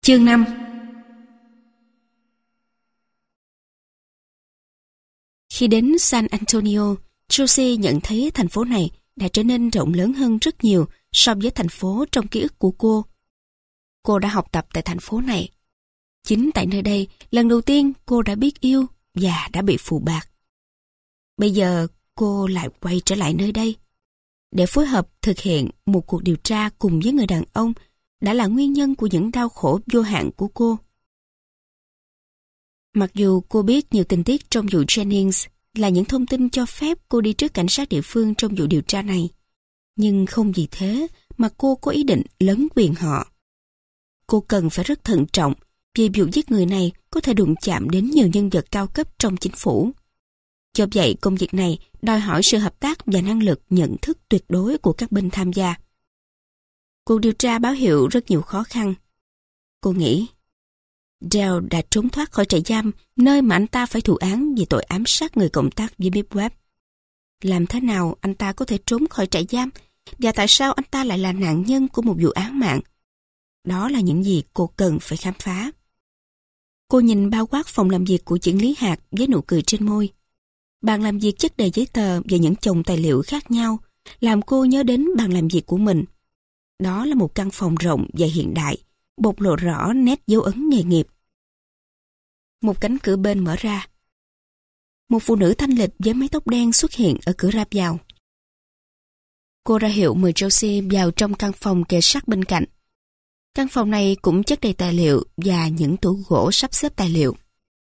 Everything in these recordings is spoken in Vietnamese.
Chương 5. Khi đến San Antonio, Josie nhận thấy thành phố này đã trở nên rộng lớn hơn rất nhiều so với thành phố trong ký ức của cô. Cô đã học tập tại thành phố này. Chính tại nơi đây, lần đầu tiên cô đã biết yêu và đã bị phụ bạc. Bây giờ cô lại quay trở lại nơi đây để phối hợp thực hiện một cuộc điều tra cùng với người đàn ông đã là nguyên nhân của những đau khổ vô hạn của cô. Mặc dù cô biết nhiều tình tiết trong vụ Jennings là những thông tin cho phép cô đi trước cảnh sát địa phương trong vụ điều tra này, nhưng không vì thế mà cô có ý định lấn quyền họ. Cô cần phải rất thận trọng vì vụ giết người này có thể đụng chạm đến nhiều nhân vật cao cấp trong chính phủ. Do vậy, công việc này đòi hỏi sự hợp tác và năng lực nhận thức tuyệt đối của các bên tham gia. Cuộc điều tra báo hiệu rất nhiều khó khăn. Cô nghĩ, Dale đã trốn thoát khỏi trại giam, nơi mà anh ta phải thụ án vì tội ám sát người cộng tác với Bibb Webb. Làm thế nào anh ta có thể trốn khỏi trại giam, và tại sao anh ta lại là nạn nhân của một vụ án mạng? Đó là những gì cô cần phải khám phá. Cô nhìn bao quát phòng làm việc của trưởng lý Hạt với nụ cười trên môi. Bàn làm việc chất đầy giấy tờ và những chồng tài liệu khác nhau làm cô nhớ đến bàn làm việc của mình. Đó là một căn phòng rộng và hiện đại, bộc lộ rõ nét dấu ấn nghề nghiệp. Một cánh cửa bên mở ra. Một phụ nữ thanh lịch với mái tóc đen xuất hiện ở cửa ra vào. Cô ra hiệu mời Josie vào trong căn phòng kề sát bên cạnh. Căn phòng này cũng chất đầy tài liệu và những tủ gỗ sắp xếp tài liệu.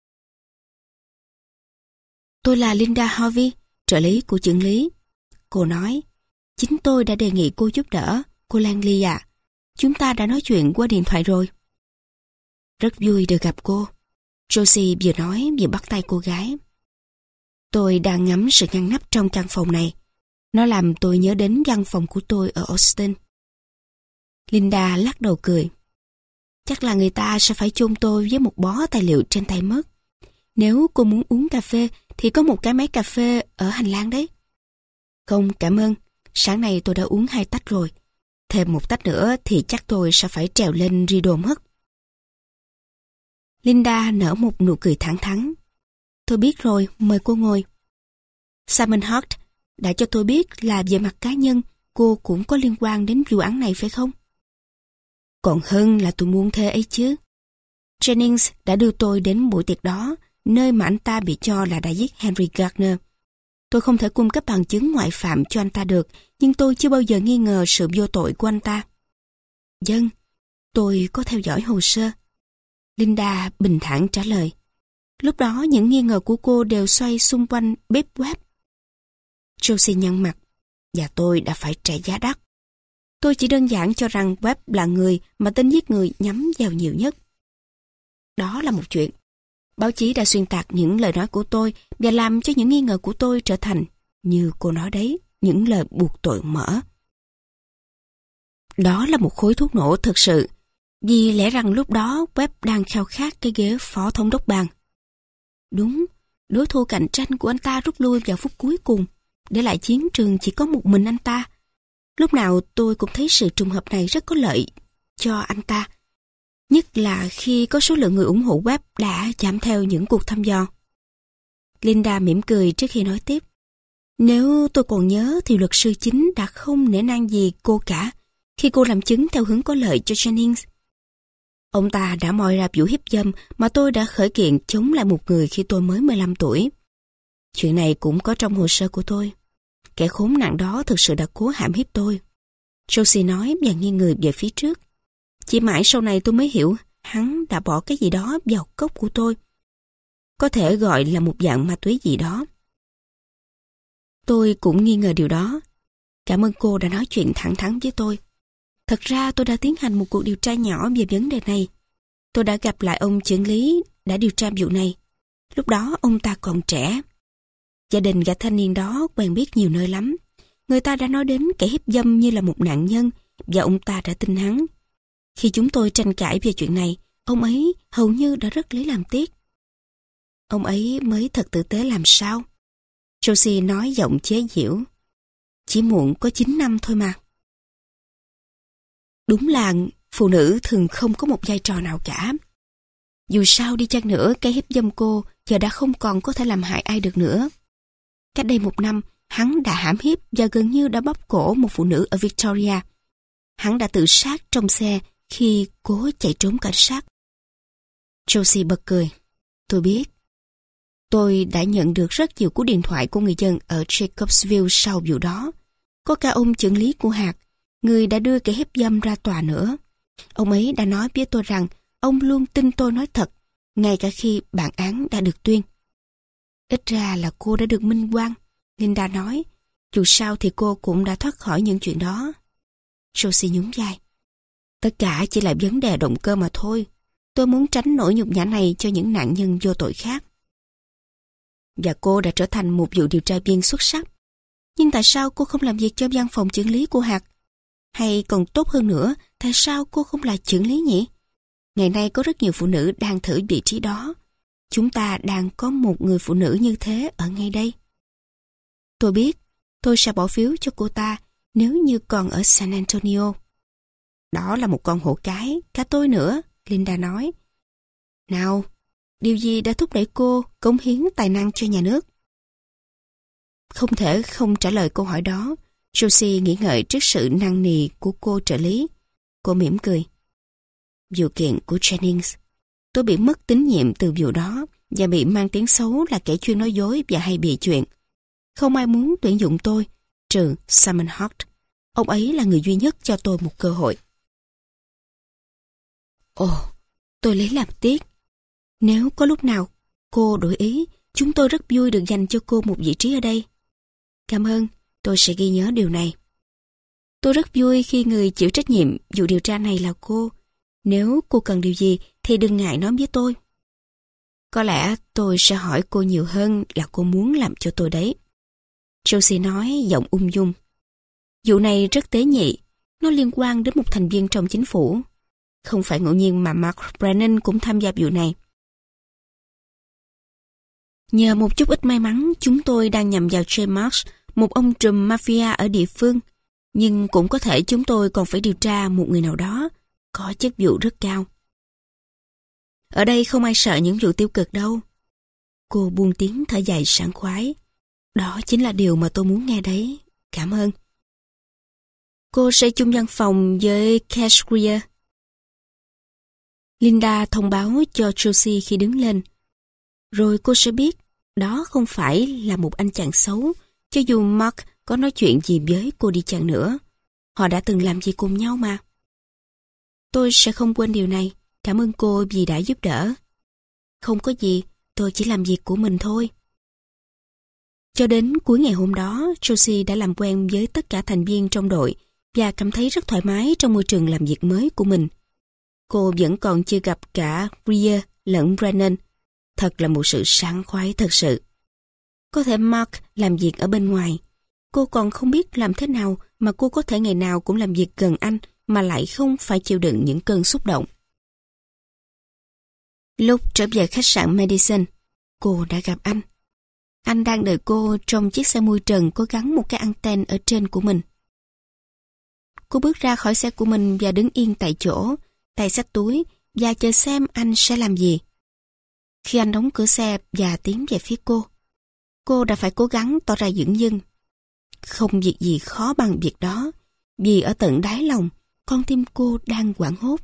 Tôi là Linda Harvey, trợ lý của trưởng lý. Cô nói, chính tôi đã đề nghị cô giúp đỡ, cô Langley ạ. Chúng ta đã nói chuyện qua điện thoại rồi. Rất vui được gặp cô. Josie vừa nói vừa bắt tay cô gái. Tôi đang ngắm sự ngăn nắp trong căn phòng này. Nó làm tôi nhớ đến văn phòng của tôi ở Austin. Linda lắc đầu cười. Chắc là người ta sẽ phải chôn tôi với một bó tài liệu trên tay mất. Nếu cô muốn uống cà phê thì có một cái máy cà phê ở hành lang đấy. Không, cảm ơn. Sáng nay tôi đã uống 2 tách rồi. Thêm một tách nữa thì chắc tôi sẽ phải trèo lên Rideau mất. Linda nở một nụ cười thẳng thắn. Tôi biết rồi, mời cô ngồi. Simon Hart đã cho tôi biết là về mặt cá nhân cô cũng có liên quan đến vụ án này phải không? Còn hơn là tôi muốn thế ấy chứ. Jennings đã đưa tôi đến buổi tiệc đó, nơi mà anh ta bị cho là đã giết Henry Gardner. Tôi không thể cung cấp bằng chứng ngoại phạm cho anh ta được, nhưng tôi chưa bao giờ nghi ngờ sự vô tội của anh ta. Vâng, tôi có theo dõi hồ sơ. Linda bình thản trả lời. Lúc đó những nghi ngờ của cô đều xoay xung quanh Bibb Webb. Josie nhăn mặt. Và tôi đã phải trả giá đắt. Tôi chỉ đơn giản cho rằng Webb là người mà tên giết người nhắm vào nhiều nhất. Đó là một chuyện. Báo chí đã xuyên tạc những lời nói của tôi và làm cho những nghi ngờ của tôi trở thành, như cô nói đấy, những lời buộc tội mở. Đó là một khối thuốc nổ thực sự, vì lẽ rằng lúc đó Webb đang khao khát cái ghế phó thống đốc bang. Đúng, đối thủ cạnh tranh của anh ta rút lui vào phút cuối cùng, để lại chiến trường chỉ có một mình anh ta. Lúc nào tôi cũng thấy sự trùng hợp này rất có lợi cho anh ta, nhất là khi có số lượng người ủng hộ Webb đã giảm theo những cuộc thăm dò. Linda mỉm cười trước khi nói tiếp. Nếu tôi còn nhớ thì luật sư chính đã không nể nang gì cô cả khi cô làm chứng theo hướng có lợi cho Jennings. Ông ta đã moi ra vụ hiếp dâm mà tôi đã khởi kiện chống lại một người khi tôi mới 15 tuổi. Chuyện này cũng có trong hồ sơ của tôi. Kẻ khốn nạn đó thực sự đã cố hãm hiếp tôi. Josie nói và nghiêng người về phía trước. Chỉ mãi sau này tôi mới hiểu hắn đã bỏ cái gì đó vào cốc của tôi. Có thể gọi là một dạng ma túy gì đó. Tôi cũng nghi ngờ điều đó. Cảm ơn cô đã nói chuyện thẳng thắn với tôi. Thật ra tôi đã tiến hành một cuộc điều tra nhỏ về vấn đề này. Tôi đã gặp lại ông trưởng lý đã điều tra vụ này. Lúc đó ông ta còn trẻ. Gia đình gã thanh niên đó quen biết nhiều nơi lắm. Người ta đã nói đến kẻ hiếp dâm như là một nạn nhân và ông ta đã tin hắn. Khi chúng tôi tranh cãi về chuyện này, ông ấy hầu như đã rất lấy làm tiếc. Ông ấy mới thật tử tế làm sao? Josie nói giọng chế giễu. Chỉ muộn có 9 năm thôi mà. Đúng là phụ nữ thường không có một vai trò nào cả. Dù sao đi chăng nữa, cái hiếp dâm cô giờ đã không còn có thể làm hại ai được nữa. Cách đây 1 năm, hắn đã hãm hiếp và gần như đã bóp cổ một phụ nữ ở Victoria. Hắn đã tự sát trong xe khi cố chạy trốn cảnh sát. Josie bật cười. Tôi biết. Tôi đã nhận được rất nhiều cú điện thoại của người dân ở Jacobsville sau vụ đó. Có cả ông chưởng lý của hạt, người đã đưa kẻ hiếp dâm ra tòa nữa. Ông ấy đã nói với tôi rằng ông luôn tin tôi nói thật, ngay cả khi bản án đã được tuyên. Ít ra là cô đã được minh oan, Linda nói. Dù sao thì cô cũng đã thoát khỏi những chuyện đó. Josie nhún vai. Tất cả chỉ là vấn đề động cơ mà thôi. Tôi muốn tránh nỗi nhục nhã này cho những nạn nhân vô tội khác. Và cô đã trở thành một vụ điều tra viên xuất sắc. Nhưng tại sao cô không làm việc cho văn phòng chưởng lý của hạt? Hay còn tốt hơn nữa, tại sao cô không là chưởng lý nhỉ? Ngày nay có rất nhiều phụ nữ đang thử vị trí đó. Chúng ta đang có một người phụ nữ như thế ở ngay đây. Tôi biết, tôi sẽ bỏ phiếu cho cô ta nếu như còn ở San Antonio. Đó là một con hổ cái, cả tôi nữa, Linda nói. Nào, điều gì đã thúc đẩy cô cống hiến tài năng cho nhà nước? Không thể không trả lời câu hỏi đó. Josie nghĩ ngợi trước sự năn nỉ của cô trợ lý. Cô mỉm cười. Vụ kiện của Jennings. Tôi bị mất tín nhiệm từ vụ đó và bị mang tiếng xấu là kẻ chuyên nói dối và hay bịa chuyện. Không ai muốn tuyển dụng tôi, trừ Simon Hart. Ông ấy là người duy nhất cho tôi một cơ hội. Ồ, tôi lấy làm tiếc. Nếu có lúc nào cô đổi ý, chúng tôi rất vui được dành cho cô một vị trí ở đây. Cảm ơn, tôi sẽ ghi nhớ điều này. Tôi rất vui khi người chịu trách nhiệm vụ điều tra này là cô. Nếu cô cần điều gì thì đừng ngại nói với tôi. Có lẽ tôi sẽ hỏi cô nhiều hơn là cô muốn làm cho tôi đấy. Josie nói giọng ung dung. Vụ này rất tế nhị. Nó liên quan đến một thành viên trong chính phủ. Không phải ngẫu nhiên mà Mark Brennan cũng tham gia vụ này. Nhờ một chút ít may mắn, chúng tôi đang nhằm vào Jay Marsh, một ông trùm mafia ở địa phương. Nhưng cũng có thể chúng tôi còn phải điều tra một người nào đó, có chức vụ rất cao. Ở đây không ai sợ những vụ tiêu cực đâu. Cô buông tiếng thở dài sảng khoái. Đó chính là điều mà tôi muốn nghe đấy. Cảm ơn. Cô sẽ chung văn phòng với Cash Greer. Linda thông báo cho Josie khi đứng lên. Rồi cô sẽ biết đó không phải là một anh chàng xấu, cho dù Mark có nói chuyện gì với cô đi chăng nữa. Họ đã từng làm gì cùng nhau mà. Tôi sẽ không quên điều này. Cảm ơn cô vì đã giúp đỡ. Không có gì, tôi chỉ làm việc của mình thôi. Cho đến cuối ngày hôm đó, Josie đã làm quen với tất cả thành viên trong đội và cảm thấy rất thoải mái trong môi trường làm việc mới của mình. Cô vẫn còn chưa gặp cả Greer lẫn Brennan. Thật là một sự sảng khoái thật sự. Có thể Mark làm việc ở bên ngoài. Cô còn không biết làm thế nào mà cô có thể ngày nào cũng làm việc gần anh mà lại không phải chịu đựng những cơn xúc động. Lúc trở về khách sạn Madison, cô đã gặp anh. Anh đang đợi cô trong chiếc xe mui trần có gắn một cái anten ở trên của mình. Cô bước ra khỏi xe của mình và đứng yên tại chỗ, tay xách túi và chờ xem anh sẽ làm gì. Khi anh đóng cửa xe và tiến về phía cô đã phải cố gắng tỏ ra dửng dưng. Không việc gì khó bằng việc đó, vì ở tận đáy lòng, con tim cô đang hoảng hốt.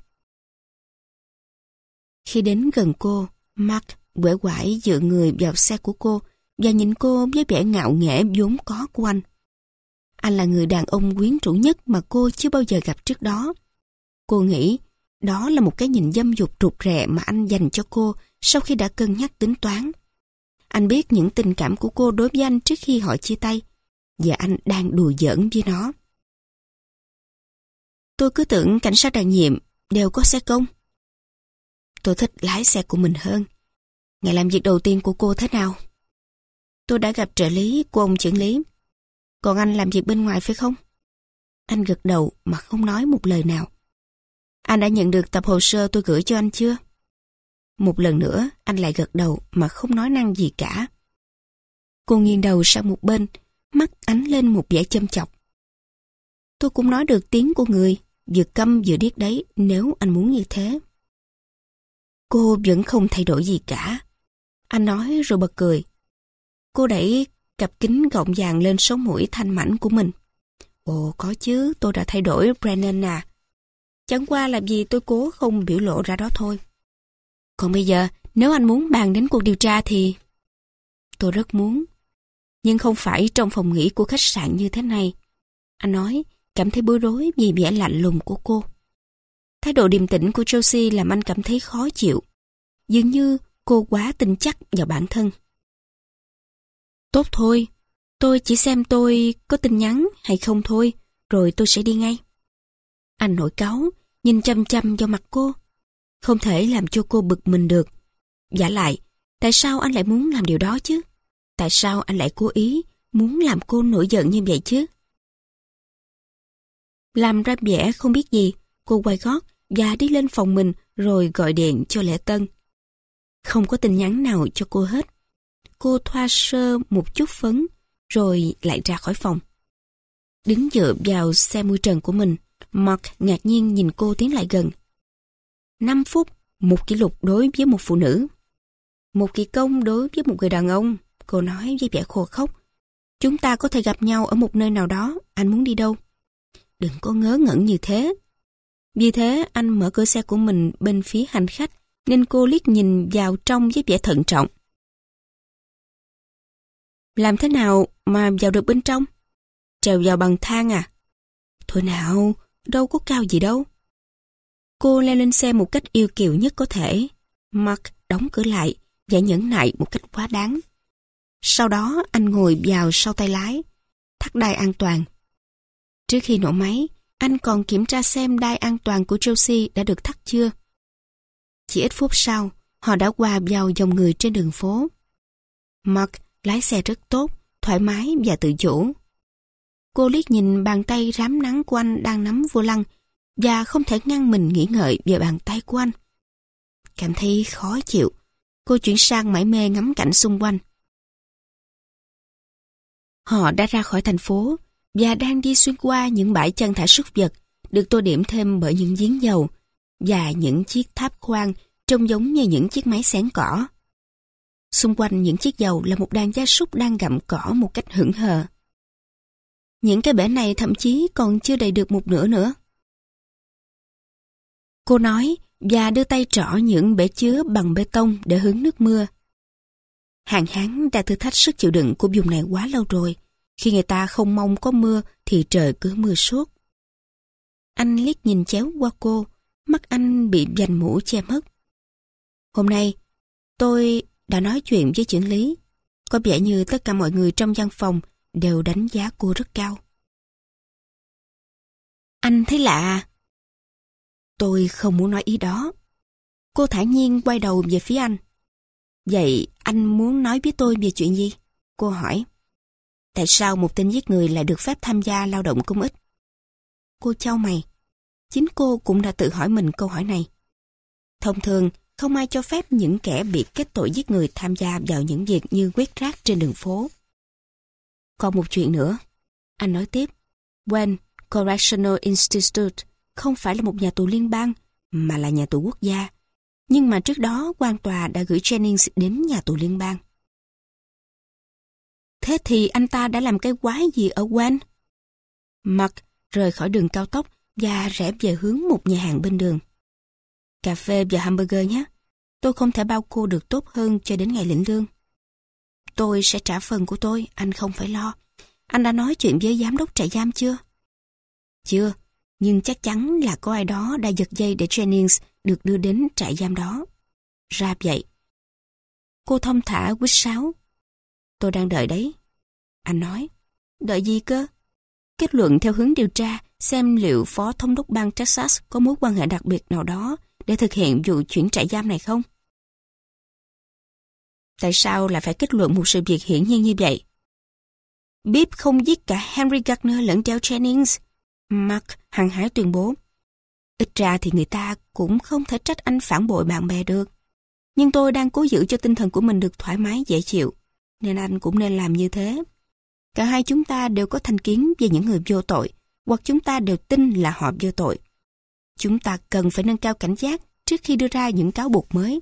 Khi đến gần cô, Mark uể oải dựa người vào xe của cô và nhìn cô với vẻ ngạo nghễ vốn có của anh. Anh là người đàn ông quyến rũ nhất mà cô chưa bao giờ gặp trước đó. Cô nghĩ đó là một cái nhìn dâm dục rụt rè mà anh dành cho cô sau khi đã cân nhắc tính toán. Anh biết những tình cảm của cô đối với anh trước khi họ chia tay, và anh đang đùa giỡn với nó. Tôi cứ tưởng cảnh sát đặc nhiệm đều có xe công. Tôi thích lái xe của mình hơn. Ngày làm việc đầu tiên của cô thế nào? Tôi đã gặp trợ lý của ông chưởng lý. Còn anh làm việc bên ngoài phải không? Anh gật đầu mà không nói một lời nào. Anh đã nhận được tập hồ sơ tôi gửi cho anh chưa? Một lần nữa, anh lại gật đầu mà không nói năng gì cả. Cô nghiêng đầu sang một bên, mắt ánh lên một vẻ châm chọc. Tôi cũng nói được tiếng của người, vừa câm vừa điếc đấy nếu anh muốn như thế. Cô vẫn không thay đổi gì cả. Anh nói rồi bật cười. Cô đẩy cặp kính gọng vàng lên sống mũi thanh mảnh của mình. Ồ, có chứ, tôi đã thay đổi, Brennan à. Chẳng qua là vì tôi cố không biểu lộ ra đó thôi. Còn bây giờ, nếu anh muốn bàn đến cuộc điều tra thì... Tôi rất muốn. Nhưng không phải trong phòng nghỉ của khách sạn như thế này. Anh nói, cảm thấy bối rối vì vẻ lạnh lùng của cô. Thái độ điềm tĩnh của Josie làm anh cảm thấy khó chịu. Dường như cô quá tin chắc vào bản thân. Tốt thôi, tôi chỉ xem tôi có tin nhắn hay không thôi, rồi tôi sẽ đi ngay. Anh nổi cáu, nhìn chăm chăm vào mặt cô. Không thể làm cho cô bực mình được. Vả lại, tại sao anh lại muốn làm điều đó chứ? Tại sao anh lại cố ý muốn làm cô nổi giận như vậy chứ? Làm ra vẻ không biết gì, cô quay gót và đi lên phòng mình rồi gọi điện cho Lễ Tân. Không có tin nhắn nào cho cô hết. Cô thoa sơ một chút phấn rồi lại ra khỏi phòng. Đứng dựa vào xe mui trần của mình, Mark ngạc nhiên nhìn cô tiến lại gần. 5 phút, một kỷ lục đối với một phụ nữ. Một kỳ công đối với một người đàn ông, cô nói với vẻ khô khốc. Chúng ta có thể gặp nhau ở một nơi nào đó, anh muốn đi đâu? Đừng có ngớ ngẩn như thế. Vì thế anh mở cửa xe của mình bên phía hành khách, nên cô liếc nhìn vào trong với vẻ thận trọng. Làm thế nào mà vào được bên trong? Trèo vào bằng thang à? Thôi nào, đâu có cao gì đâu. Cô leo lên xe một cách yêu kiều nhất có thể. Mark đóng cửa lại và nhẫn nại một cách quá đáng. Sau đó anh ngồi vào sau tay lái, thắt đai an toàn. Trước khi nổ máy, anh còn kiểm tra xem đai an toàn của Josie đã được thắt chưa. Chỉ ít phút sau, họ đã hòa vào dòng người trên đường phố. Mark lái xe rất tốt, thoải mái và tự chủ. Cô liếc nhìn bàn tay rám nắng của anh đang nắm vô lăng và không thể ngăn mình nghĩ ngợi về bàn tay của anh. Cảm thấy khó chịu, cô chuyển sang mải mê ngắm cảnh xung quanh. Họ đã ra khỏi thành phố và đang đi xuyên qua những bãi chân thả súc vật được tô điểm thêm bởi những giếng dầu và những chiếc tháp khoan trông giống như những chiếc máy xén cỏ. Xung quanh những chiếc dầu là một đàn gia súc đang gặm cỏ một cách hững hờ. Những cái bể này thậm chí còn chưa đầy được một nửa nữa. Cô nói và đưa tay trỏ những bể chứa bằng bê tông để hứng nước mưa. Hạn hán đã thử thách sức chịu đựng của vùng này quá lâu rồi. Khi người ta không mong có mưa thì trời cứ mưa suốt. Anh liếc nhìn chéo qua cô, mắt anh bị vành mũ che mất. Hôm nay, tôi đã nói chuyện với trưởng lý. Có vẻ như tất cả mọi người trong văn phòng đều đánh giá cô rất cao. Anh thấy lạ à? Tôi không muốn nói ý đó. Cô thản nhiên quay đầu về phía anh. Vậy anh muốn nói với tôi về chuyện gì? Cô hỏi. Tại sao một tên giết người lại được phép tham gia lao động công ích? Cô chau mày. Chính cô cũng đã tự hỏi mình câu hỏi này. Thông thường, không ai cho phép những kẻ bị kết tội giết người tham gia vào những việc như quét rác trên đường phố. Còn một chuyện nữa. Anh nói tiếp. Wayne Correctional Institute không phải là một nhà tù liên bang, mà là nhà tù quốc gia. Nhưng mà trước đó, quan tòa đã gửi Jennings đến nhà tù liên bang. Thế thì anh ta đã làm cái quái gì ở Wayne? Mark rời khỏi đường cao tốc và rẽ về hướng một nhà hàng bên đường. Cà phê và hamburger nhé. Tôi không thể bao cô được tốt hơn cho đến ngày lĩnh lương. Tôi sẽ trả phần của tôi, anh không phải lo. Anh đã nói chuyện với giám đốc trại giam chưa? Chưa, nhưng chắc chắn là có ai đó đã giật dây để Jennings được đưa đến trại giam đó. Ra vậy. Cô thong thả huýt sáo. Tôi đang đợi đấy. Anh nói. Đợi gì cơ? Kết luận theo hướng điều tra xem liệu phó thống đốc bang Texas có mối quan hệ đặc biệt nào đó để thực hiện vụ chuyển trại giam này không? Tại sao lại phải kết luận một sự việc hiển nhiên như vậy? Bibb không giết cả Henry Gardner lẫn Dale Jennings. Mark hăng hái tuyên bố. Ít ra thì người ta cũng không thể trách anh phản bội bạn bè được. Nhưng tôi đang cố giữ cho tinh thần của mình được thoải mái dễ chịu, nên anh cũng nên làm như thế. Cả hai chúng ta đều có thành kiến về những người vô tội, hoặc chúng ta đều tin là họ vô tội. Chúng ta cần phải nâng cao cảnh giác trước khi đưa ra những cáo buộc mới.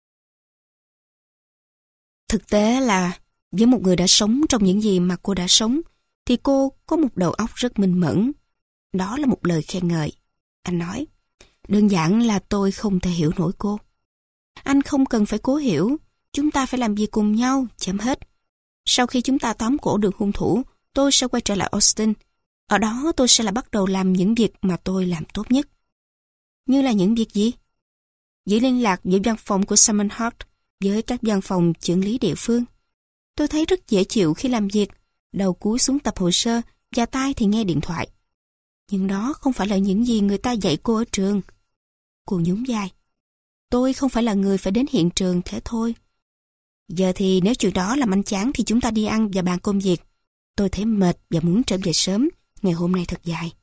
Thực tế là, với một người đã sống trong những gì mà cô đã sống, thì cô có một đầu óc rất minh mẫn. Đó là một lời khen ngợi. Anh nói, đơn giản là tôi không thể hiểu nổi cô. Anh không cần phải cố hiểu, chúng ta phải làm việc cùng nhau, chấm hết. Sau khi chúng ta tóm cổ được hung thủ, tôi sẽ quay trở lại Austin. Ở đó tôi sẽ là bắt đầu làm những việc mà tôi làm tốt nhất. Như là những việc gì? Giữ liên lạc giữa văn phòng của Simon Hart với các văn phòng chưởng lý địa phương. Tôi thấy rất dễ chịu khi làm việc, đầu cúi xuống tập hồ sơ và tai thì nghe điện thoại. Nhưng đó không phải là những gì người ta dạy cô ở trường. Cô nhún vai. Tôi không phải là người phải đến hiện trường thế thôi. Giờ thì nếu chuyện đó làm anh chán thì chúng ta đi ăn và bàn công việc. Tôi thấy mệt và muốn trở về sớm. Ngày hôm nay thật dài.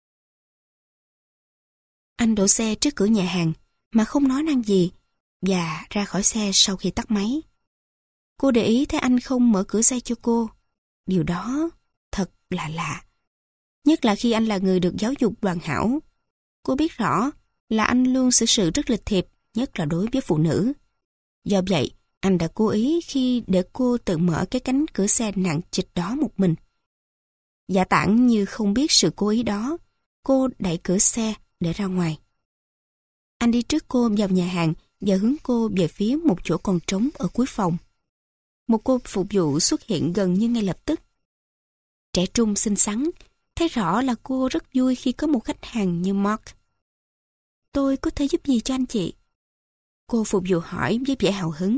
Anh đổ xe trước cửa nhà hàng mà không nói năng gì và ra khỏi xe sau khi tắt máy. Cô để ý thấy anh không mở cửa xe cho cô. Điều đó thật là lạ. Nhất là khi anh là người được giáo dục hoàn hảo. Cô biết rõ là anh luôn xử sự rất lịch thiệp, nhất là đối với phụ nữ. Do vậy, anh đã cố ý khi để cô tự mở cái cánh cửa xe nặng trịch đó một mình. Giả tản như không biết sự cố ý đó, cô đẩy cửa xe để ra ngoài. Anh đi trước cô vào nhà hàng và hướng cô về phía một chỗ còn trống ở cuối phòng. Một cô phục vụ xuất hiện gần như ngay lập tức. Trẻ trung xinh xắn, thấy rõ là cô rất vui khi có một khách hàng như Mark. Tôi có thể giúp gì cho anh chị? Cô phục vụ hỏi với vẻ hào hứng.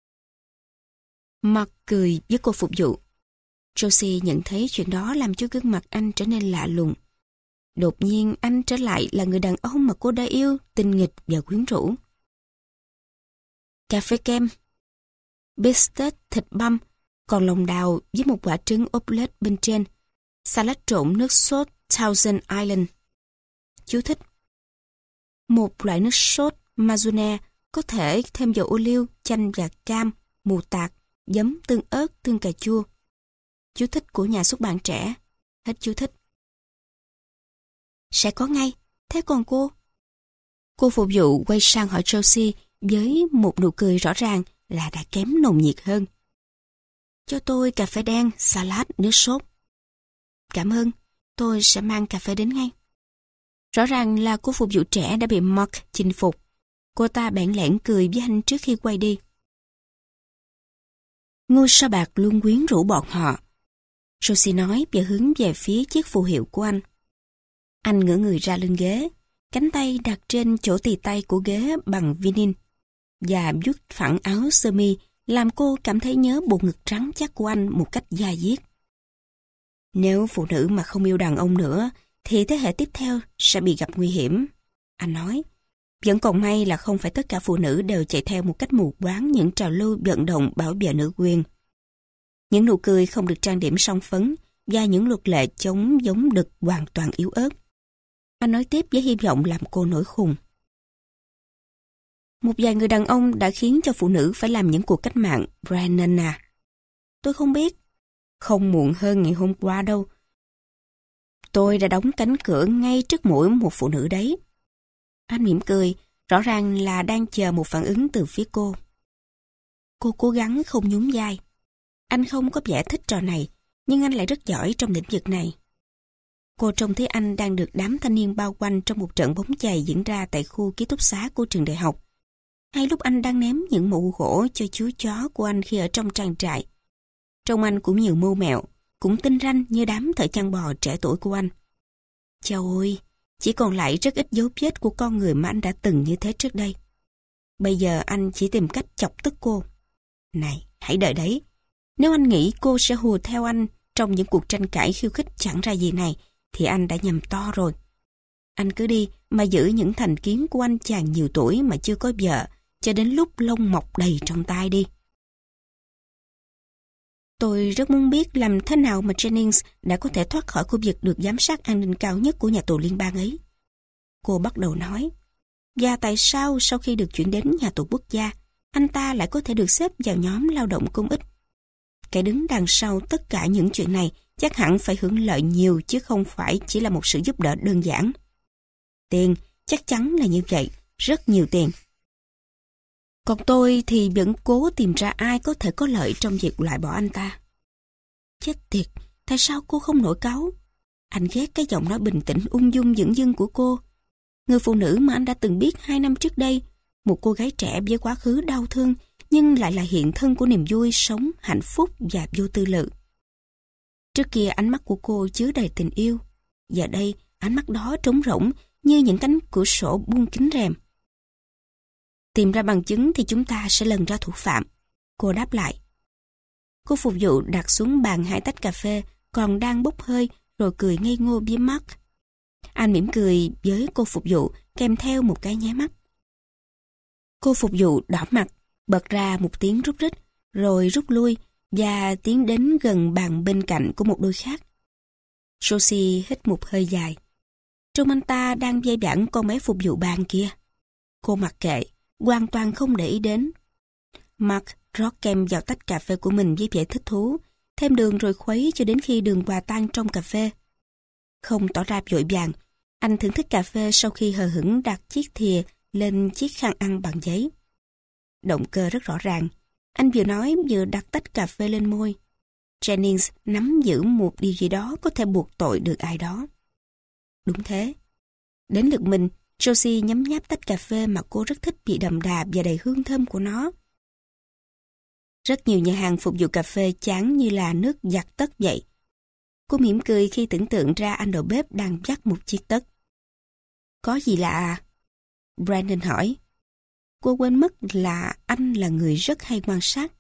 Mark cười với cô phục vụ. Josie nhận thấy chuyện đó làm cho gương mặt anh trở nên lạ lùng. Đột nhiên anh trở lại là người đàn ông mà cô đã yêu, tinh nghịch và quyến rũ. Cà phê kem, bistec thịt băm, còn lòng đào với một quả trứng omelette bên trên, salad trộn nước sốt Thousand Island. Chú thích: một loại nước sốt Mazune có thể thêm dầu ô liu, chanh và cam, mù tạt, giấm, tương ớt, tương cà chua. Chú thích của nhà xuất bản trẻ. Hết chú thích. Sẽ có ngay. Thế còn cô? Cô phục vụ quay sang hỏi Josie với một nụ cười rõ ràng là đã kém nồng nhiệt hơn. Cho tôi cà phê đen, salad, nước sốt. Cảm ơn, tôi sẽ mang cà phê đến ngay. Rõ ràng là cô phục vụ trẻ đã bị Mark chinh phục. Cô ta bẽn lẽn cười với anh trước khi quay đi. Ngôi sao bạc luôn quyến rũ bọn họ. Josie nói và hướng về phía chiếc phù hiệu của anh. Anh ngửa người ra lưng ghế, cánh tay đặt trên chỗ tì tay của ghế bằng vinin và vuốt phẳng áo sơ mi làm cô cảm thấy nhớ bộ ngực trắng chắc của anh một cách da diết. Nếu phụ nữ mà không yêu đàn ông nữa thì thế hệ tiếp theo sẽ bị gặp nguy hiểm, anh nói. Vẫn còn may là không phải tất cả phụ nữ đều chạy theo một cách mù quáng những trào lưu vận động bảo vệ nữ quyền. Những nụ cười không được trang điểm son phấn và những luật lệ chống giống đực hoàn toàn yếu ớt. Anh nói tiếp với hy vọng làm cô nổi khùng. Một vài người đàn ông đã khiến cho phụ nữ phải làm những cuộc cách mạng, Brennan à. Tôi không biết. Không muộn hơn ngày hôm qua đâu. Tôi đã đóng cánh cửa ngay trước mũi một phụ nữ đấy. Anh mỉm cười, rõ ràng là đang chờ một phản ứng từ phía cô. Cô cố gắng không nhún vai. Anh không có vẻ thích trò này, nhưng anh lại rất giỏi trong lĩnh vực này. Cô trông thấy anh đang được đám thanh niên bao quanh trong một trận bóng chày diễn ra tại khu ký túc xá của trường đại học. Hay lúc anh đang ném những mẩu gỗ cho chú chó của anh khi ở trong trang trại. Trông anh cũng nhiều mưu mẹo, cũng tinh ranh như đám thợ chăn bò trẻ tuổi của anh. Chao ôi, chỉ còn lại rất ít dấu vết của con người mà anh đã từng như thế trước đây. Bây giờ anh chỉ tìm cách chọc tức cô. Này, hãy đợi đấy. Nếu anh nghĩ cô sẽ hùa theo anh trong những cuộc tranh cãi khiêu khích chẳng ra gì này, thì anh đã nhầm to rồi. Anh cứ đi mà giữ những thành kiến của anh chàng nhiều tuổi mà chưa có vợ, cho đến lúc lông mọc đầy trong tai đi. Tôi rất muốn biết làm thế nào mà Jennings đã có thể thoát khỏi khu vực được giám sát an ninh cao nhất của nhà tù liên bang ấy. Cô bắt đầu nói. Và tại sao sau khi được chuyển đến nhà tù quốc gia, anh ta lại có thể được xếp vào nhóm lao động công ích? Kẻ đứng đằng sau tất cả những chuyện này chắc hẳn phải hưởng lợi nhiều chứ không phải chỉ là một sự giúp đỡ đơn giản. Tiền Chắc chắn là như vậy, rất nhiều tiền. Còn tôi thì vẫn cố tìm ra ai có thể có lợi trong việc loại bỏ anh ta. Chết tiệt, tại sao cô không nổi cáu? Anh ghét cái giọng nói bình tĩnh ung dung dửng dưng của cô. Người phụ nữ mà anh đã từng biết 2 năm trước đây, một cô gái trẻ với quá khứ đau thương, nhưng lại là hiện thân của niềm vui, sống, hạnh phúc và vô tư lự. Trước kia ánh mắt của cô chứa đầy tình yêu. Giờ đây, ánh mắt đó trống rỗng như những cánh cửa sổ buông kín rèm. Tìm ra bằng chứng thì chúng ta sẽ lần ra thủ phạm. Cô đáp lại. Cô phục vụ đặt xuống bàn 2 tách cà phê còn đang bốc hơi rồi cười ngây ngô với Mark. Anh mỉm cười với cô phục vụ kèm theo một cái nháy mắt. Cô phục vụ đỏ mặt, bật ra một tiếng rúc rích, rồi rút lui và tiến đến gần bàn bên cạnh của một đôi khác. Josie hít một hơi dài. Trông anh ta đang dây dẳng con bé phục vụ bàn kia. Cô mặc kệ, hoàn toàn không để ý đến. Mark rót kem vào tách cà phê của mình với vẻ thích thú, thêm đường rồi khuấy cho đến khi đường hòa tan trong cà phê. Không tỏ ra vội vàng, anh thưởng thức cà phê sau khi hờ hững đặt chiếc thìa lên chiếc khăn ăn bằng giấy. Động cơ rất rõ ràng, anh vừa nói vừa đặt tách cà phê lên môi. Jennings nắm giữ một điều gì đó có thể buộc tội được ai đó. Đúng thế. Đến lượt mình, Josie nhấm nháp tách cà phê mà cô rất thích vị đậm đà và đầy hương thơm của nó. Rất nhiều nhà hàng phục vụ cà phê chán như là nước giặt tất vậy. Cô mỉm cười khi tưởng tượng ra anh đầu bếp đang vắt một chiếc tất. Có gì lạ à? Brandon hỏi. Cô quên mất là anh là người rất hay quan sát.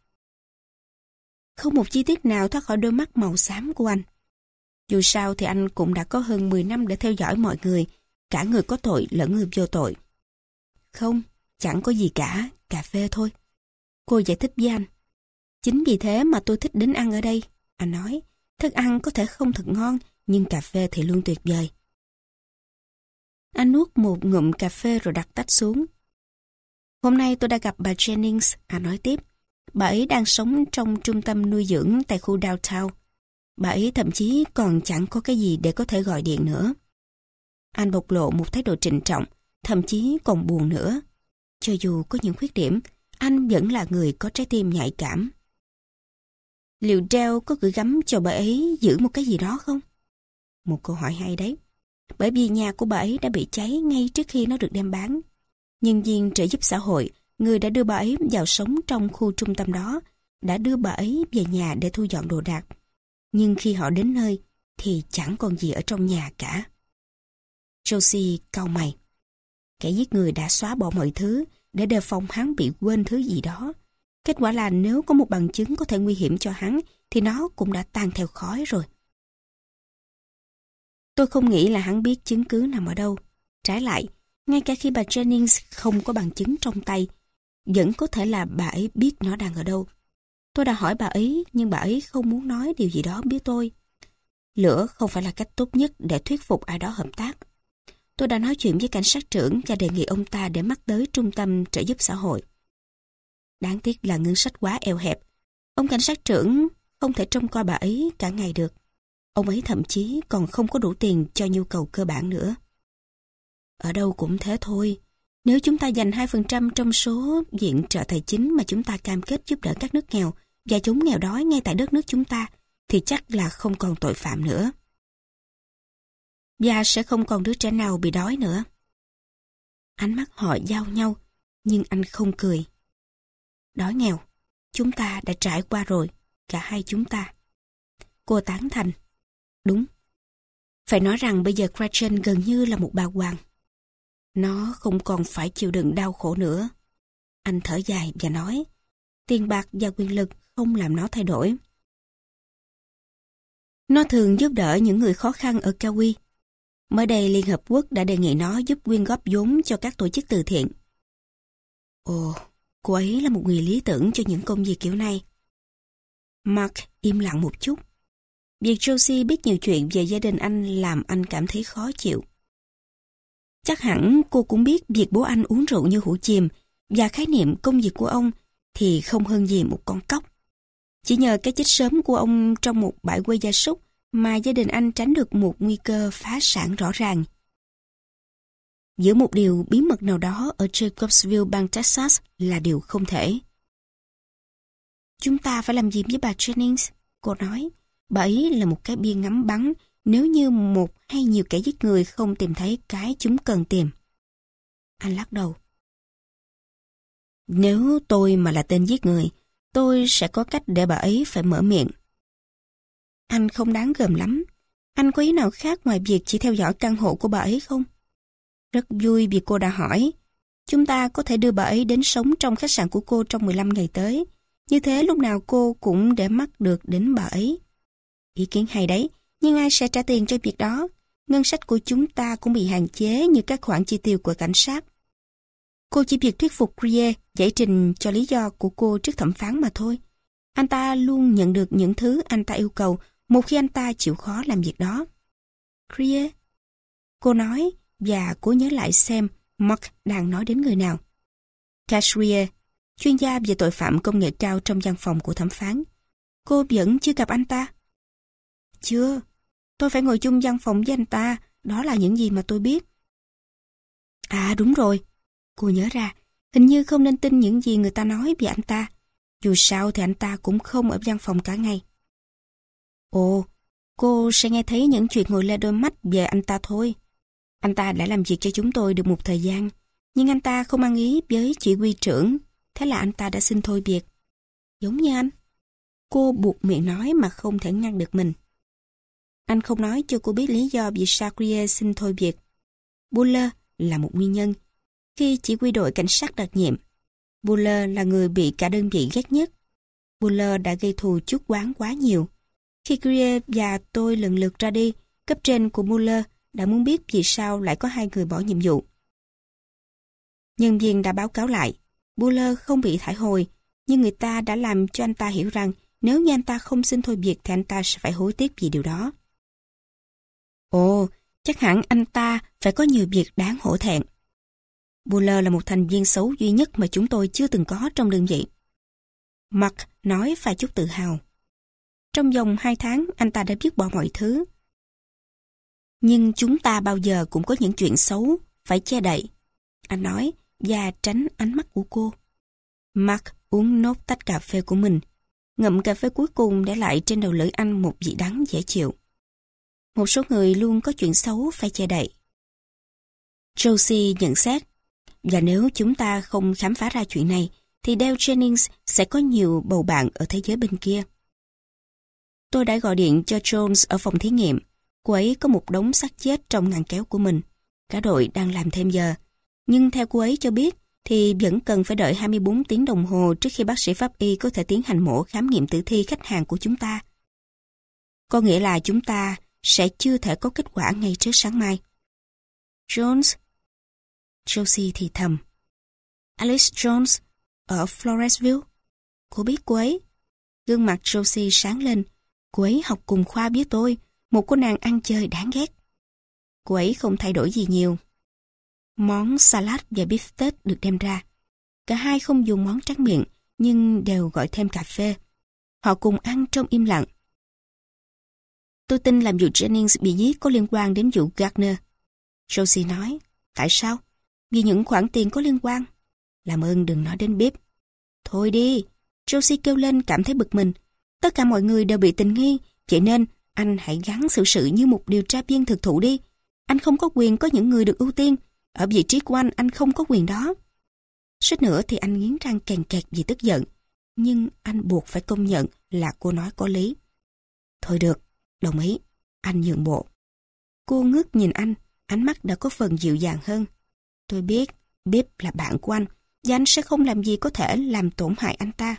Không một chi tiết nào thoát khỏi đôi mắt màu xám của anh. Dù sao thì anh cũng đã có hơn 10 năm để theo dõi mọi người, cả người có tội lẫn người vô tội. Không, chẳng có gì cả, cà phê thôi. Cô giải thích với anh. Chính vì thế mà tôi thích đến ăn ở đây, anh nói. Thức ăn có thể không thật ngon, nhưng cà phê thì luôn tuyệt vời. Anh nuốt một ngụm cà phê rồi đặt tách xuống. Hôm nay tôi đã gặp bà Jennings, anh nói tiếp. Bà ấy đang sống trong trung tâm nuôi dưỡng tại khu downtown. Bà ấy thậm chí còn chẳng có cái gì để có thể gọi điện nữa. Anh bộc lộ một thái độ trịnh trọng, thậm chí còn buồn nữa. Cho dù có những khuyết điểm, anh vẫn là người có trái tim nhạy cảm. Liệu Dale có gửi gắm cho bà ấy giữ một cái gì đó không? Một câu hỏi hay đấy. Bởi vì nhà của bà ấy đã bị cháy ngay trước khi nó được đem bán. Nhân viên trợ giúp xã hội, người đã đưa bà ấy vào sống trong khu trung tâm đó, đã đưa bà ấy về nhà để thu dọn đồ đạc. Nhưng khi họ đến nơi, thì chẳng còn gì ở trong nhà cả. Josie cau mày. Kẻ giết người đã xóa bỏ mọi thứ để đề phòng hắn bị quên thứ gì đó. Kết quả là nếu có một bằng chứng có thể nguy hiểm cho hắn, thì nó cũng đã tan theo khói rồi. Tôi không nghĩ là hắn biết chứng cứ nằm ở đâu. Trái lại, ngay cả khi bà Jennings không có bằng chứng trong tay, vẫn có thể là bà ấy biết nó đang ở đâu. Tôi đã hỏi bà ấy, nhưng bà ấy không muốn nói điều gì đó với tôi. Lửa không phải là cách tốt nhất để thuyết phục ai đó hợp tác. Tôi đã nói chuyện với cảnh sát trưởng và đề nghị ông ta để mắt tới trung tâm trợ giúp xã hội. Đáng tiếc là ngân sách quá eo hẹp. Ông cảnh sát trưởng không thể trông coi bà ấy cả ngày được. Ông ấy thậm chí còn không có đủ tiền cho nhu cầu cơ bản nữa. Ở đâu cũng thế thôi. Nếu chúng ta dành 2% trong số viện trợ tài chính mà chúng ta cam kết giúp đỡ các nước nghèo và chống nghèo đói ngay tại đất nước chúng ta, thì chắc là không còn tội phạm nữa. Và sẽ không còn đứa trẻ nào bị đói nữa. Ánh mắt họ giao nhau, nhưng anh không cười. Đói nghèo, chúng ta đã trải qua rồi, cả hai chúng ta. Cô tán thành. Đúng. Phải nói rằng bây giờ Gretchen gần như là một bà hoàng. Nó không còn phải chịu đựng đau khổ nữa. Anh thở dài và nói, tiền bạc và quyền lực không làm nó thay đổi. Nó thường giúp đỡ những người khó khăn ở Kauai. Mới đây Liên Hợp Quốc đã đề nghị nó giúp quyên góp vốn cho các tổ chức từ thiện. Ồ, cô ấy là một người lý tưởng cho những công việc kiểu này. Mark im lặng một chút. Việc Josie biết nhiều chuyện về gia đình anh làm anh cảm thấy khó chịu. Chắc hẳn cô cũng biết việc bố anh uống rượu như hũ chìm và khái niệm công việc của ông thì không hơn gì một con cóc. Chỉ nhờ cái chết sớm của ông trong một bãi quây gia súc mà gia đình anh tránh được một nguy cơ phá sản rõ ràng. giữa một điều bí mật nào đó ở Jacobsville, bang Texas là điều không thể. Chúng ta phải làm gì với bà Jennings? Cô nói, bà ấy là một cái bia ngắm bắn nếu như một hay nhiều kẻ giết người không tìm thấy cái chúng cần tìm. Anh lắc đầu. Nếu tôi mà là tên giết người, tôi sẽ có cách để bà ấy phải mở miệng. Anh không đáng gờm lắm. Anh có ý nào khác ngoài việc chỉ theo dõi căn hộ của bà ấy không? Rất vui vì cô đã hỏi. Chúng ta có thể đưa bà ấy đến sống trong khách sạn của cô trong 15 ngày tới. Như thế lúc nào cô cũng để mắt được đến bà ấy. Ý kiến hay đấy, nhưng ai sẽ trả tiền cho việc đó? Ngân sách của chúng ta cũng bị hạn chế như các khoản chi tiêu của cảnh sát. Cô chỉ việc thuyết phục Greer giải trình cho lý do của cô trước thẩm phán mà thôi. Anh ta luôn nhận được những thứ anh ta yêu cầu một khi anh ta chịu khó làm việc đó. Greer? Cô nói và cố nhớ lại xem Mark đang nói đến người nào. Cash Greer, chuyên gia về tội phạm công nghệ cao trong văn phòng của thẩm phán. Cô vẫn chưa gặp anh ta? Chưa. Tôi phải ngồi chung văn phòng với anh ta. Đó là những gì mà tôi biết. À đúng rồi. Cô nhớ ra, hình như không nên tin những gì người ta nói về anh ta. Dù sao thì anh ta cũng không ở văn phòng cả ngày. Ồ, cô sẽ nghe thấy những chuyện ngồi lên đôi mắt về anh ta thôi. Anh ta đã làm việc cho chúng tôi được một thời gian, nhưng anh ta không ăn ý với chỉ huy trưởng, thế là anh ta đã xin thôi việc. Giống như anh. Cô buộc miệng nói mà không thể ngăn được mình. Anh không nói cho cô biết lý do vì sao Greer xin thôi việc. Buller là một nguyên nhân. Khi chỉ huy đội cảnh sát đặc nhiệm, Buller là người bị cả đơn vị ghét nhất. Buller đã gây thù chuốc oán quá nhiều. Khi Greer và tôi lần lượt ra đi, cấp trên của Buller đã muốn biết vì sao lại có hai người bỏ nhiệm vụ. Nhân viên đã báo cáo lại, Buller không bị thải hồi, nhưng người ta đã làm cho anh ta hiểu rằng nếu như anh ta không xin thôi việc thì anh ta sẽ phải hối tiếc vì điều đó. Ồ, chắc hẳn anh ta phải có nhiều việc đáng hổ thẹn. Buller là một thành viên xấu duy nhất mà chúng tôi chưa từng có trong đơn vị. Mark nói pha chút tự hào. Trong vòng 2 tháng, anh ta đã biết bỏ mọi thứ. Nhưng chúng ta bao giờ cũng có những chuyện xấu, phải che đậy. Anh nói, và tránh ánh mắt của cô. Mark uống nốt tách cà phê của mình, ngậm cà phê cuối cùng để lại trên đầu lưỡi anh một vị đắng dễ chịu. Một số người luôn có chuyện xấu phải che đậy. Josie nhận xét, và nếu chúng ta không khám phá ra chuyện này, thì Dale Jennings sẽ có nhiều bầu bạn ở thế giới bên kia. Tôi đã gọi điện cho Jones ở phòng thí nghiệm. Cô ấy có một đống xác chết trong ngăn kéo của mình. Cả đội đang làm thêm giờ. Nhưng theo cô ấy cho biết, thì vẫn cần phải đợi 24 tiếng đồng hồ trước khi bác sĩ pháp y có thể tiến hành mổ khám nghiệm tử thi khách hàng của chúng ta. Có nghĩa là chúng ta sẽ chưa thể có kết quả ngay trước sáng mai. Jones? Josie thì thầm. Alice Jones ở Floresville. Cô biết cô ấy? Gương mặt Josie sáng lên. Cô ấy học cùng khoa với tôi, một cô nàng ăn chơi đáng ghét. Cô ấy không thay đổi gì nhiều. Món salad và beef tết được đem ra. Cả hai không dùng món tráng miệng, nhưng đều gọi thêm cà phê. Họ cùng ăn trong im lặng. Tôi tin làm vụ Jennings bị giết có liên quan đến vụ Gardner. Josie nói. Tại sao? Vì những khoản tiền có liên quan. Làm ơn đừng nói đến bếp. Thôi đi. Josie kêu lên cảm thấy bực mình. Tất cả mọi người đều bị tình nghi, vậy nên anh hãy gắng xử sự như một điều tra viên thực thụ đi. Anh không có quyền có những người được ưu tiên. Ở vị trí của anh không có quyền đó. Suýt nữa thì anh nghiến răng kèn kẹt vì tức giận. Nhưng anh buộc phải công nhận là cô nói có lý. Thôi được, đồng ý. Anh nhượng bộ. Cô ngước nhìn anh, ánh mắt đã có phần dịu dàng hơn. Tôi biết, Bip là bạn của anh, và anh sẽ không làm gì có thể làm tổn hại anh ta.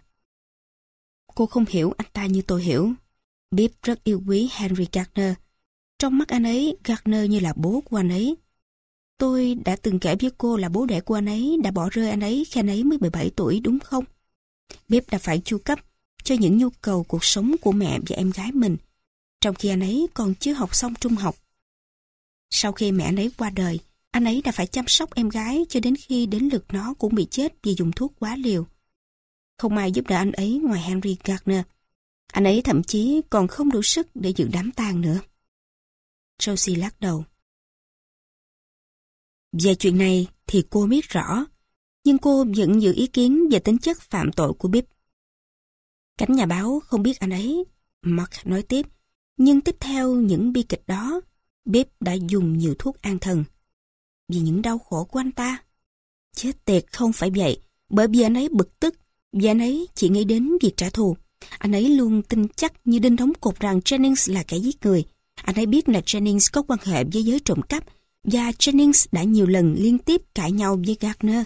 Cô không hiểu anh ta như tôi hiểu. Bip rất yêu quý Henry Gardner. Trong mắt anh ấy, Gardner như là bố của anh ấy. Tôi đã từng kể với cô là bố đẻ của anh ấy đã bỏ rơi anh ấy khi anh ấy mới 17 tuổi đúng không? Bip đã phải chu cấp cho những nhu cầu cuộc sống của mẹ và em gái mình, trong khi anh ấy còn chưa học xong trung học. Sau khi mẹ anh ấy qua đời, anh ấy đã phải chăm sóc em gái cho đến khi đến lượt nó cũng bị chết vì dùng thuốc quá liều. Không ai giúp đỡ anh ấy ngoài Henry Gardner. Anh ấy thậm chí còn không đủ sức để dự đám tang nữa. Josie lắc đầu. Về chuyện này thì cô biết rõ, nhưng cô vẫn giữ ý kiến về tính chất phạm tội của Bip. Cánh nhà báo không biết anh ấy, Mark nói tiếp, nhưng tiếp theo những bi kịch đó, Bip đã dùng nhiều thuốc an thần. Vì những đau khổ của anh ta. Chết tiệt, không phải vậy, bởi vì anh ấy bực tức, vì anh ấy chỉ nghĩ đến việc trả thù. Anh ấy luôn tin chắc như đinh đóng cột rằng Jennings là kẻ giết người. Anh ấy biết là Jennings có quan hệ với giới trộm cắp, và Jennings đã nhiều lần liên tiếp cãi nhau với Gardner.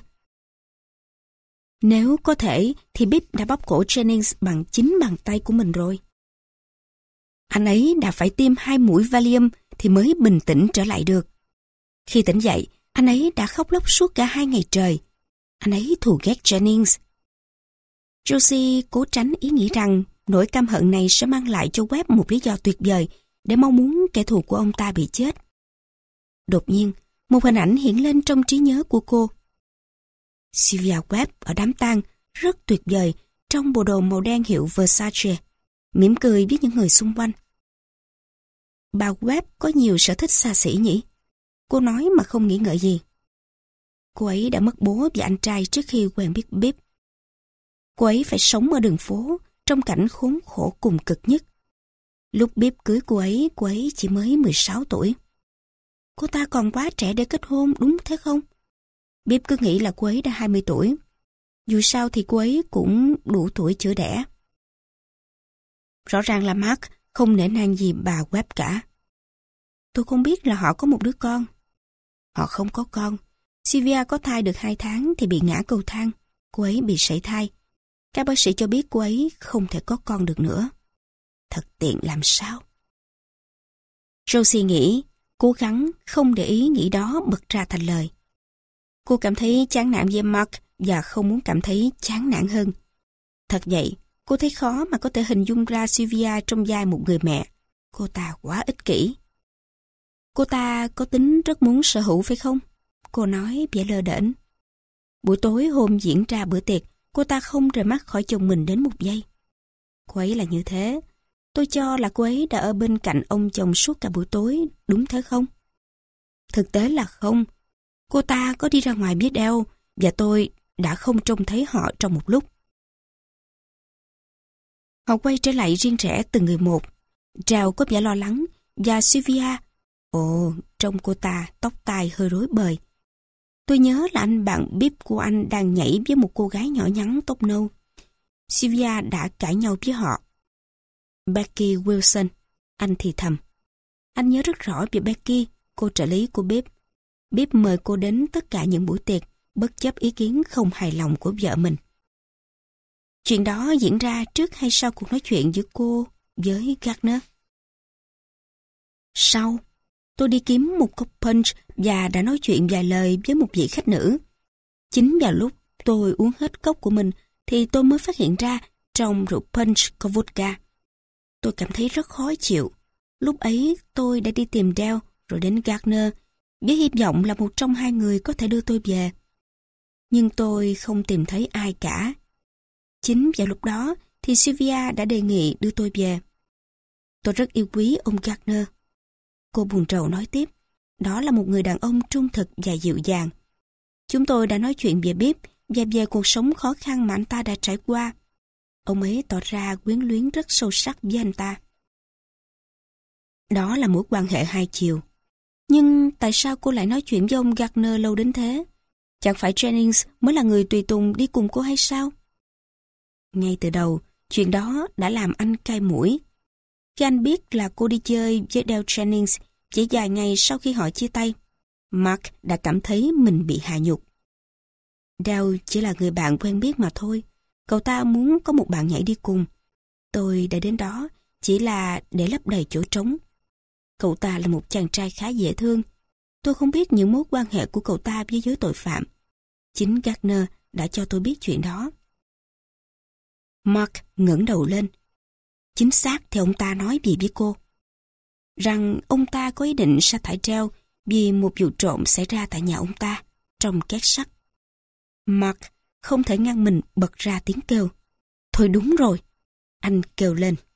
Nếu có thể, thì Bip đã bóp cổ Jennings bằng chính bàn tay của mình rồi. Anh ấy đã phải tiêm 2 mũi Valium thì mới bình tĩnh trở lại được. Khi tỉnh dậy, anh ấy đã khóc lóc suốt cả 2 ngày trời. Anh ấy thù ghét Jennings. Josie cố tránh ý nghĩ rằng nỗi căm hận này sẽ mang lại cho Webb một lý do tuyệt vời để mong muốn kẻ thù của ông ta bị chết. Đột nhiên, một hình ảnh hiện lên trong trí nhớ của cô. Sylvia Webb ở đám tang rất tuyệt vời trong bộ đồ màu đen hiệu Versace, mỉm cười với những người xung quanh. Bà Webb có nhiều sở thích xa xỉ nhỉ? Cô nói mà không nghĩ ngợi gì. Cô ấy đã mất bố và anh trai trước khi quen biết Bip. Cô ấy phải sống ở đường phố trong cảnh khốn khổ cùng cực nhất. Lúc Bip cưới cô ấy chỉ mới 16 tuổi. Cô ta còn quá trẻ để kết hôn, đúng thế không? Bip cứ nghĩ là cô ấy đã 20 tuổi. Dù sao thì cô ấy cũng đủ tuổi chữa đẻ. Rõ ràng là Mark không nể nang gì bà Webb cả. Tôi không biết là họ có một đứa con. Họ không có con. Sylvia có thai được 2 tháng thì bị ngã cầu thang. Cô ấy bị sảy thai. Các bác sĩ cho biết cô ấy không thể có con được nữa. Thật tiện làm sao? Josie nghĩ, cố gắng không để ý nghĩ đó bật ra thành lời. Cô cảm thấy chán nản với Mark và không muốn cảm thấy chán nản hơn. Thật vậy, cô thấy khó mà có thể hình dung ra Sylvia trong vai một người mẹ. Cô ta quá ích kỷ. Cô ta có tính rất muốn sở hữu phải không? Cô nói vẻ lơ đễnh. Buổi tối hôm diễn ra bữa tiệc, cô ta không rời mắt khỏi chồng mình đến 1 giây. Cô ấy là như thế. Tôi cho là cô ấy đã ở bên cạnh ông chồng suốt cả buổi tối, đúng thế không? Thực tế là không. Cô ta có đi ra ngoài biết đâu, và tôi đã không trông thấy họ trong một lúc. Họ quay trở lại riêng rẽ từng người một. Trào có vẻ lo lắng, và Sylvia, trông cô ta tóc tai hơi rối bời. Tôi nhớ là anh bạn Bip của anh đang nhảy với một cô gái nhỏ nhắn tóc nâu. Sylvia đã cãi nhau với họ. Becky Wilson, anh thì thầm. Anh nhớ rất rõ về Becky, cô trợ lý của Bip. Bip mời cô đến tất cả những buổi tiệc, bất chấp ý kiến không hài lòng của vợ mình. Chuyện đó diễn ra trước hay sau cuộc nói chuyện giữa cô với Gardner? Sau. Tôi đi kiếm một cốc punch và đã nói chuyện vài lời với một vị khách nữ. Chính vào lúc tôi uống hết cốc của mình thì tôi mới phát hiện ra trong rượu punch có vodka. Tôi cảm thấy rất khó chịu. Lúc ấy tôi đã đi tìm Dale rồi đến Gardner với hy vọng là một trong 2 người có thể đưa tôi về. Nhưng tôi không tìm thấy ai cả. Chính vào lúc đó thì Sylvia đã đề nghị đưa tôi về. Tôi rất yêu quý ông Gardner. Cô buồn rầu nói tiếp, đó là một người đàn ông trung thực và dịu dàng. Chúng tôi đã nói chuyện về Bip và về cuộc sống khó khăn mà anh ta đã trải qua. Ông ấy tỏ ra quyến luyến rất sâu sắc với anh ta. Đó là mối quan hệ 2 chiều. Nhưng tại sao cô lại nói chuyện với ông Gardner lâu đến thế? Chẳng phải Jennings mới là người tùy tùng đi cùng cô hay sao? Ngay từ đầu, chuyện đó đã làm anh cay mũi. Khi anh biết là cô đi chơi với Dale Jennings chỉ vài ngày sau khi họ chia tay, Mark đã cảm thấy mình bị hạ nhục. Dale chỉ là người bạn quen biết mà thôi. Cậu ta muốn có một bạn nhảy đi cùng. Tôi đã đến đó chỉ là để lấp đầy chỗ trống. Cậu ta là một chàng trai khá dễ thương. Tôi không biết những mối quan hệ của cậu ta với giới tội phạm. Chính Gardner đã cho tôi biết chuyện đó. Mark ngẩng đầu lên. Chính xác thì ông ta nói gì với cô? Rằng ông ta có ý định sa thải Dale vì một vụ trộm xảy ra tại nhà ông ta, trong két sắt. Mark không thể ngăn mình bật ra tiếng kêu. Thôi đúng rồi, anh kêu lên.